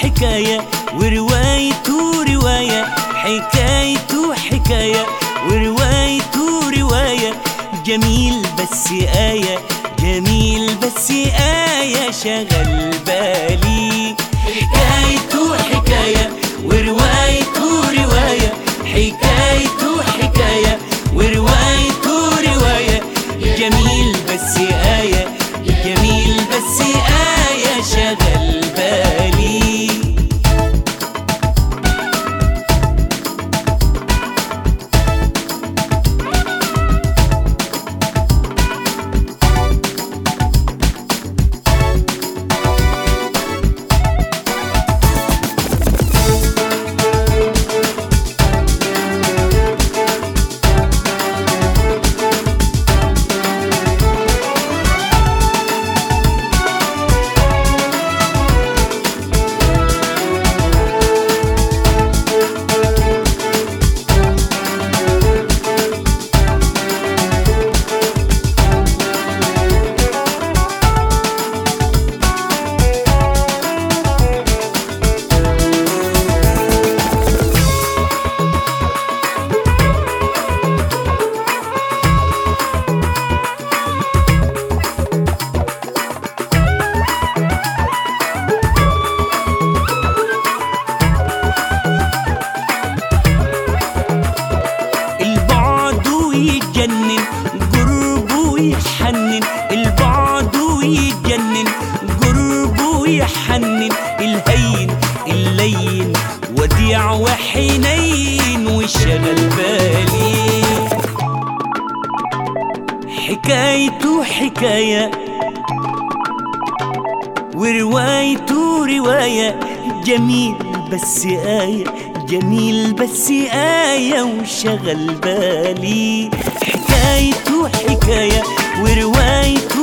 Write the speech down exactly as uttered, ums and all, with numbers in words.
حكاية وروايته رواية، حكايته حكاية وروايته رواية. جميل بس آية، جميل بس آية شغل بالي. حكايته حكاية وروايته رواية، حكايته حكاية وروايته رواية. جميل بس آية، جميل بس آية شغل بالي. يتجنن قربه يحنن، البعد ويتجنن قربه ويحنن. الهين اللين وديع وحنين وشغل بالي. حكايته حكاية وروايته رواية. جميل بس آية، جميل بس آية وشغل بالي. حكايته حكاية وروايته